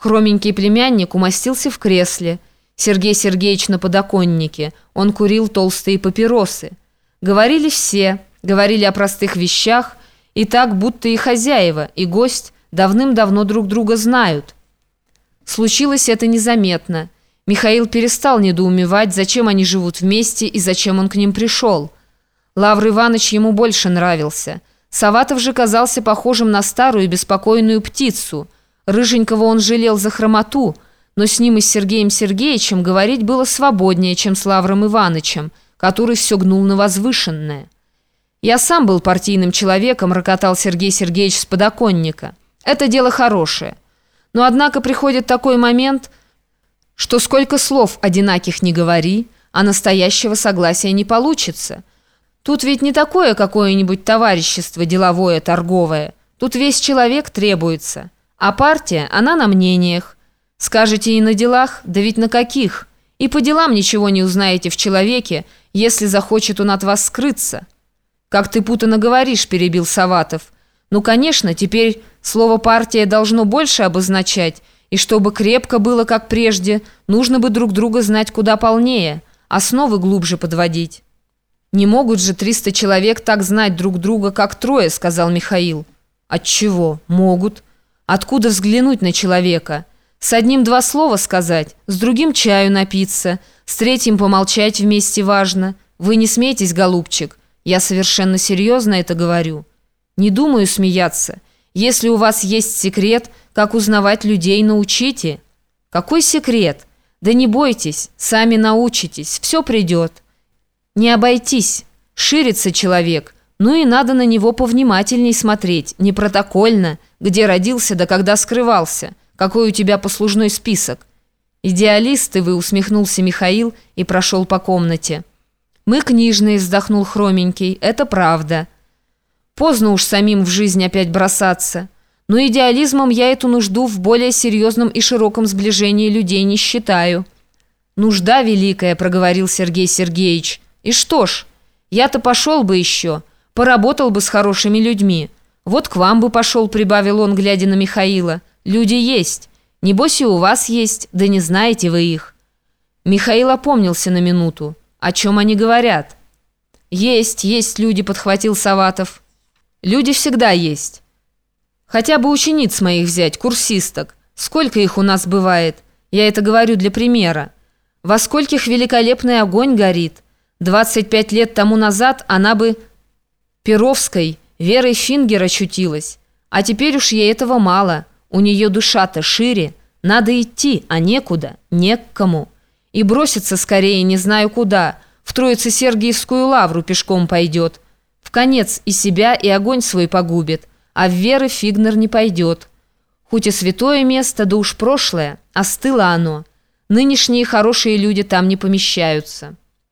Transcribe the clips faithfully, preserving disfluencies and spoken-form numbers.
Хроменький племянник умостился в кресле. Сергей Сергеевич на подоконнике. Он курил толстые папиросы. Говорили все, говорили о простых вещах, и так, будто и хозяева, и гость давным-давно друг друга знают. Случилось это незаметно. Михаил перестал недоумевать, зачем они живут вместе и зачем он к ним пришел. Лавр Иванович ему больше нравился. Саватов же казался похожим на старую беспокойную птицу. Рыженького он жалел за хромоту, но с ним и с Сергеем Сергеевичем говорить было свободнее, чем с Лавром Ивановичем, который все гнул на возвышенное. «Я сам был партийным человеком», — рокотал Сергей Сергеевич с подоконника. «Это дело хорошее. Но однако приходит такой момент, что сколько слов одинаких не говори, а настоящего согласия не получится. Тут ведь не такое какое-нибудь товарищество деловое, торговое. Тут весь человек требуется. А партия, она на мнениях. Скажете и на делах, да ведь на каких? И по делам ничего не узнаете в человеке, если захочет он от вас скрыться». «Как ты путано говоришь», — перебил Саватов. «Ну, конечно, теперь слово «партия» должно больше обозначать, и чтобы крепко было, как прежде, нужно бы друг друга знать куда полнее, основы глубже подводить». «Не могут же триста человек так знать друг друга, как трое», — сказал Михаил. «Отчего? Могут. Откуда взглянуть на человека? С одним два слова сказать, с другим чаю напиться, с третьим помолчать вместе важно. Вы не смейтесь, голубчик, я совершенно серьезно это говорю. Не думаю смеяться. Если у вас есть секрет, как узнавать людей, научите». «Какой секрет? Да не бойтесь, сами научитесь, все придет. Не обойтись, ширится человек, ну и надо на него повнимательней смотреть, не протокольно, где родился да когда скрывался, какой у тебя послужной список». «Идеалисты вы», — усмехнулся Михаил и прошел по комнате. «Мы книжные», — вздохнул Хроменький, — «это правда. Поздно уж самим в жизнь опять бросаться. Но идеализмом я эту нужду в более серьезном и широком сближении людей не считаю». «Нужда великая», — проговорил Сергей Сергеевич. «И что ж, я-то пошел бы еще, поработал бы с хорошими людьми. Вот к вам бы пошел», — прибавил он, глядя на Михаила. «Люди есть. Небось и у вас есть, да не знаете вы их». Михаил опомнился на минуту. «О чем они говорят?» «Есть, есть люди», — подхватил Саватов. «Люди всегда есть. Хотя бы учениц моих взять, курсисток. Сколько их у нас бывает? Я это говорю для примера. Во скольких великолепный огонь горит. двадцать пять лет тому назад она бы Перовской, Верой Фингер очутилась. А теперь уж ей этого мало. У нее душа-то шире. Надо идти, а некуда, не к кому. И бросится скорее не знаю куда. В Троице-Сергиевскую лавру пешком пойдет. В конец и себя, и огонь свой погубит. А в Веры Фигнер не пойдет. Хоть и святое место, да уж прошлое, остыло оно. Нынешние хорошие люди там не помещаются».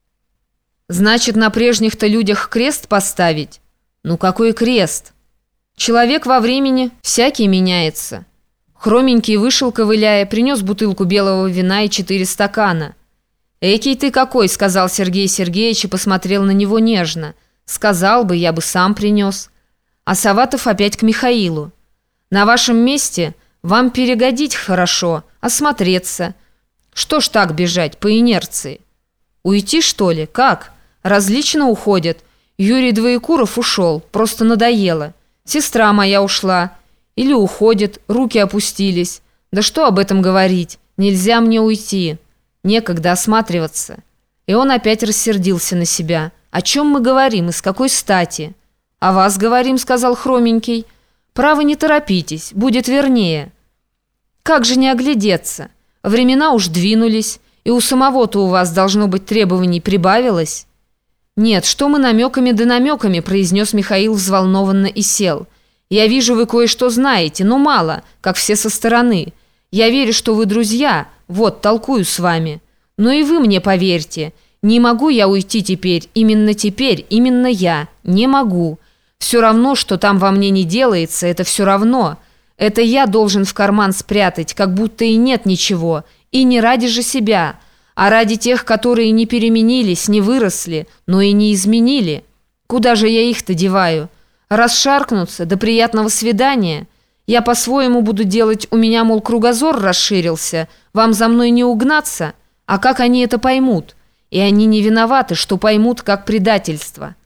«Значит, на прежних-то людях крест поставить?» «Ну какой крест? Человек во времени всякий меняется». Хроменький вышел, ковыляя, принес бутылку белого вина и четыре стакана. «Экий ты какой», — сказал Сергей Сергеевич и посмотрел на него нежно. «Сказал бы, я бы сам принес». А Саватов опять к Михаилу. «На вашем месте вам перегодить хорошо, осмотреться. Что ж так бежать, по инерции? Уйти, что ли? Как? Различно уходят. Юрий Двоекуров ушел, просто надоело. Сестра моя ушла. Или уходит, руки опустились. Да что об этом говорить? Нельзя мне уйти. Некогда осматриваться». И он опять рассердился на себя. «О чем мы говорим и с какой стати?» «О вас говорим», — сказал Хроменький. «Право, не торопитесь, будет вернее». «Как же не оглядеться? Времена уж двинулись, и у самого-то у вас, должно быть, требований прибавилось». «Нет, что мы намеками да намеками», — произнес Михаил взволнованно и сел. «Я вижу, вы кое-что знаете, но мало, как все со стороны. Я верю, что вы друзья, вот, толкую с вами. Но и вы мне поверьте, не могу я уйти теперь, именно теперь, именно я, не могу. Все равно, что там во мне не делается, это все равно. Это я должен в карман спрятать, как будто и нет ничего, и не ради же себя, а ради тех, которые не переменились, не выросли, но и не изменили. Куда же я их-то деваю? Расшаркнуться до приятного свидания? Я по-своему буду делать, у меня, мол, кругозор расширился, вам за мной не угнаться. А как они это поймут? И они не виноваты, что поймут как предательство.